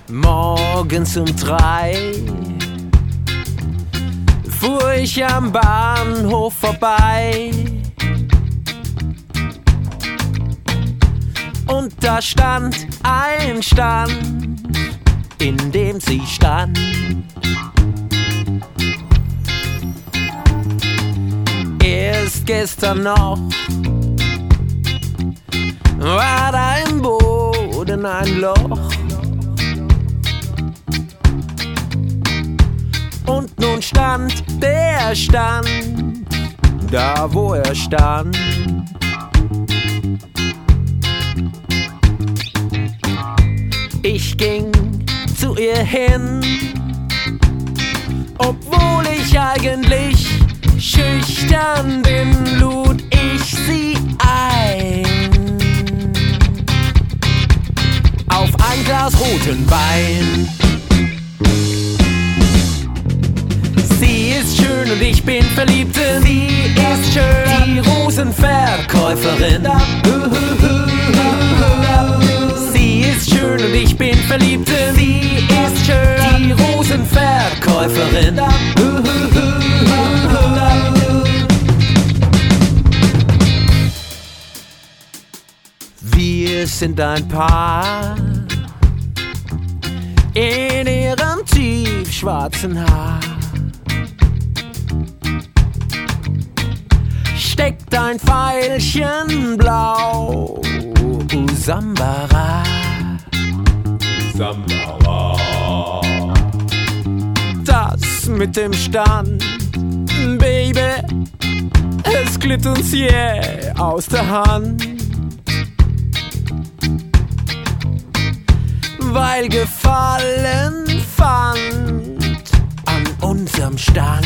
Morgens um 3 fuhr ich am Bahnhof vorbei und da stand ein Stand, in dem sie stand. Erst gestern noch war da im Boden ein Loch. Und nun stand der Stand da, wo er stand. Ich ging zu ihr hin, obwohl ich eigentlich schüchtern bin, lud ich sie ein auf ein Glas roten Wein. Sie ist schön und ich bin verliebt in sie ist schön, die Rosenverkäuferin. Sie ist schön und ich bin verliebt in sie ist schön, die Rosenverkäuferin. Wir sind ein Paar in ihrem tiefschwarzen Haar. Steckt ein Veilchen blau, Sambara. Sambara. Das mit dem Stand, Baby, es glitt uns jäh aus der Hand. Weil Gefallen fand an unserem Stand.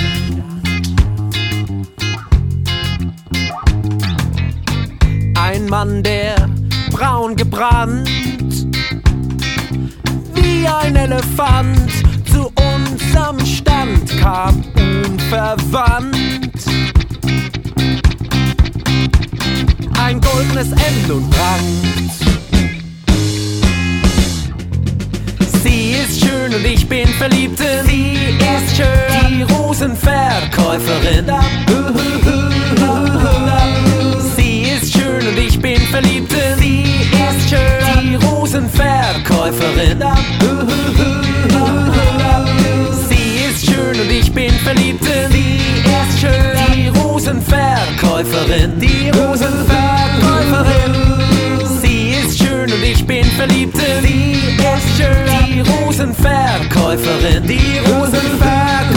Ein Mann, der braun gebrannt, wie ein Elefant, zu unserem Stand kam unverwandt. Ein goldenes Emd und Brand. Sie ist schön und ich bin verliebt in sie ist schön, die Rosenverkäuferin. Sie ist schön und ich bin verliebt in sie ist schön, die Rosenverkäuferin. Sie ist schön und ich bin verliebt in sie ist schön, die Rosenverkäuferin. Die Rosenverkäuferin. Sie ist schön und ich bin verliebt in sie ist schön, die Rosenverkäuferin. Die Rosenverkäuferin.